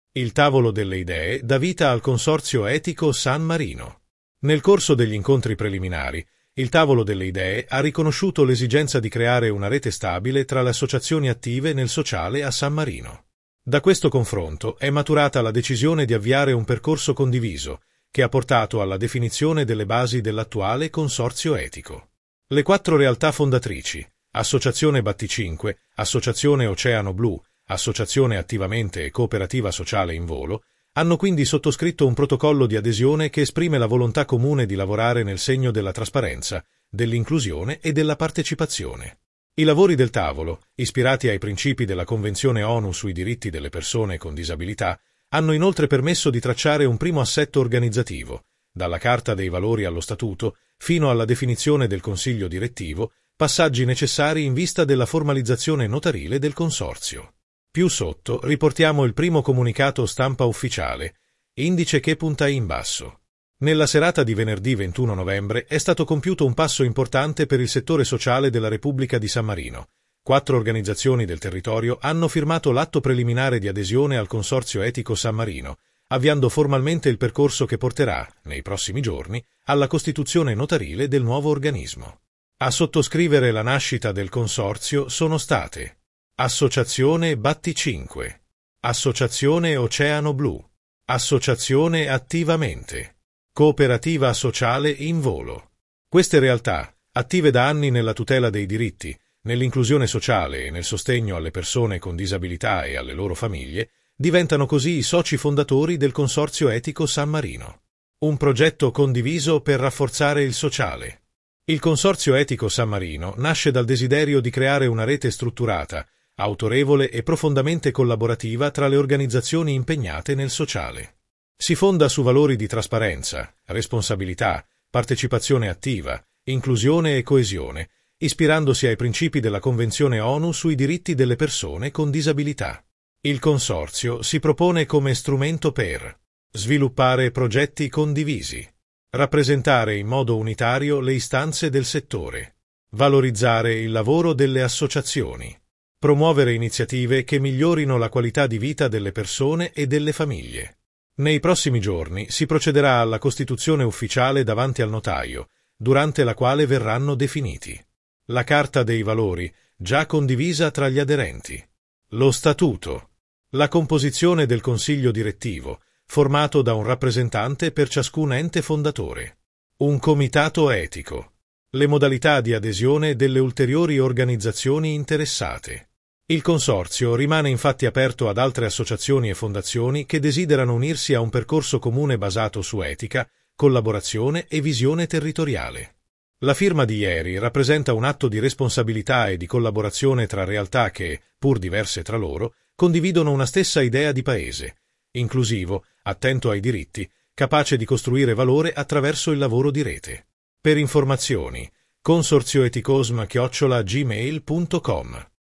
Il tavolo delle idee dà vita al Consorzio Etico San Marino. Nel corso degli incontri preliminari, il tavolo delle idee ha riconosciuto l'esigenza di creare una rete stabile tra le associazioni attive nel sociale a San Marino. Da questo confronto è maturata la decisione di avviare un percorso condiviso, che ha portato alla definizione delle basi dell'attuale Consorzio Etico. Le 4 realtà fondatrici, Associazione Batti5, Associazione Oceano Blu, Associazione Attivamente e Cooperativa Sociale in Volo, hanno quindi sottoscritto un protocollo di adesione che esprime la volontà comune di lavorare nel segno della trasparenza, dell'inclusione e della partecipazione. I lavori del tavolo, ispirati ai principi della Convenzione ONU sui diritti delle persone con disabilità, hanno inoltre permesso di tracciare un primo assetto organizzativo, dalla Carta dei Valori allo Statuto, fino alla definizione del Consiglio direttivo, passaggi necessari in vista della formalizzazione notarile del Consorzio. Più sotto riportiamo il primo comunicato stampa ufficiale, indice che punta in basso. Nella serata di venerdì 21 novembre è stato compiuto un passo importante per il settore sociale della Repubblica di San Marino. 4 organizzazioni del territorio hanno firmato l'atto preliminare di adesione al Consorzio Etico San Marino, avviando formalmente il percorso che porterà, nei prossimi giorni, alla costituzione notarile del nuovo organismo. A sottoscrivere la nascita del Consorzio sono state Associazione Batti5, Associazione Oceano Blu, Associazione Attivamente, Cooperativa Sociale in Volo. Queste realtà, attive da anni nella tutela dei diritti, nell'inclusione sociale e nel sostegno alle persone con disabilità e alle loro famiglie, diventano così i soci fondatori del Consorzio Etico San Marino. Un progetto condiviso per rafforzare il sociale. Il Consorzio Etico San Marino nasce dal desiderio di creare una rete strutturata, autorevole e profondamente collaborativa tra le organizzazioni impegnate nel sociale. Si fonda su valori di trasparenza, responsabilità, partecipazione attiva, inclusione e coesione, ispirandosi ai principi della Convenzione ONU sui diritti delle persone con disabilità. Il Consorzio si propone come strumento per sviluppare progetti condivisi, rappresentare in modo unitario le istanze del settore, valorizzare il lavoro delle associazioni, promuovere iniziative che migliorino la qualità di vita delle persone e delle famiglie. Nei prossimi giorni si procederà alla costituzione ufficiale davanti al notaio, durante la quale verranno definiti la Carta dei Valori, già condivisa tra gli aderenti, lo Statuto, la composizione del Consiglio direttivo, formato da un rappresentante per ciascun ente fondatore, un comitato etico, le modalità di adesione delle ulteriori organizzazioni interessate. Il Consorzio rimane infatti aperto ad altre associazioni e fondazioni che desiderano unirsi a un percorso comune basato su etica, collaborazione e visione territoriale. La firma di ieri rappresenta un atto di responsabilità e di collaborazione tra realtà che, pur diverse tra loro, condividono una stessa idea di paese, inclusivo, attento ai diritti, capace di costruire valore attraverso il lavoro di rete. Per informazioni, consorzioeticosm@gmail.com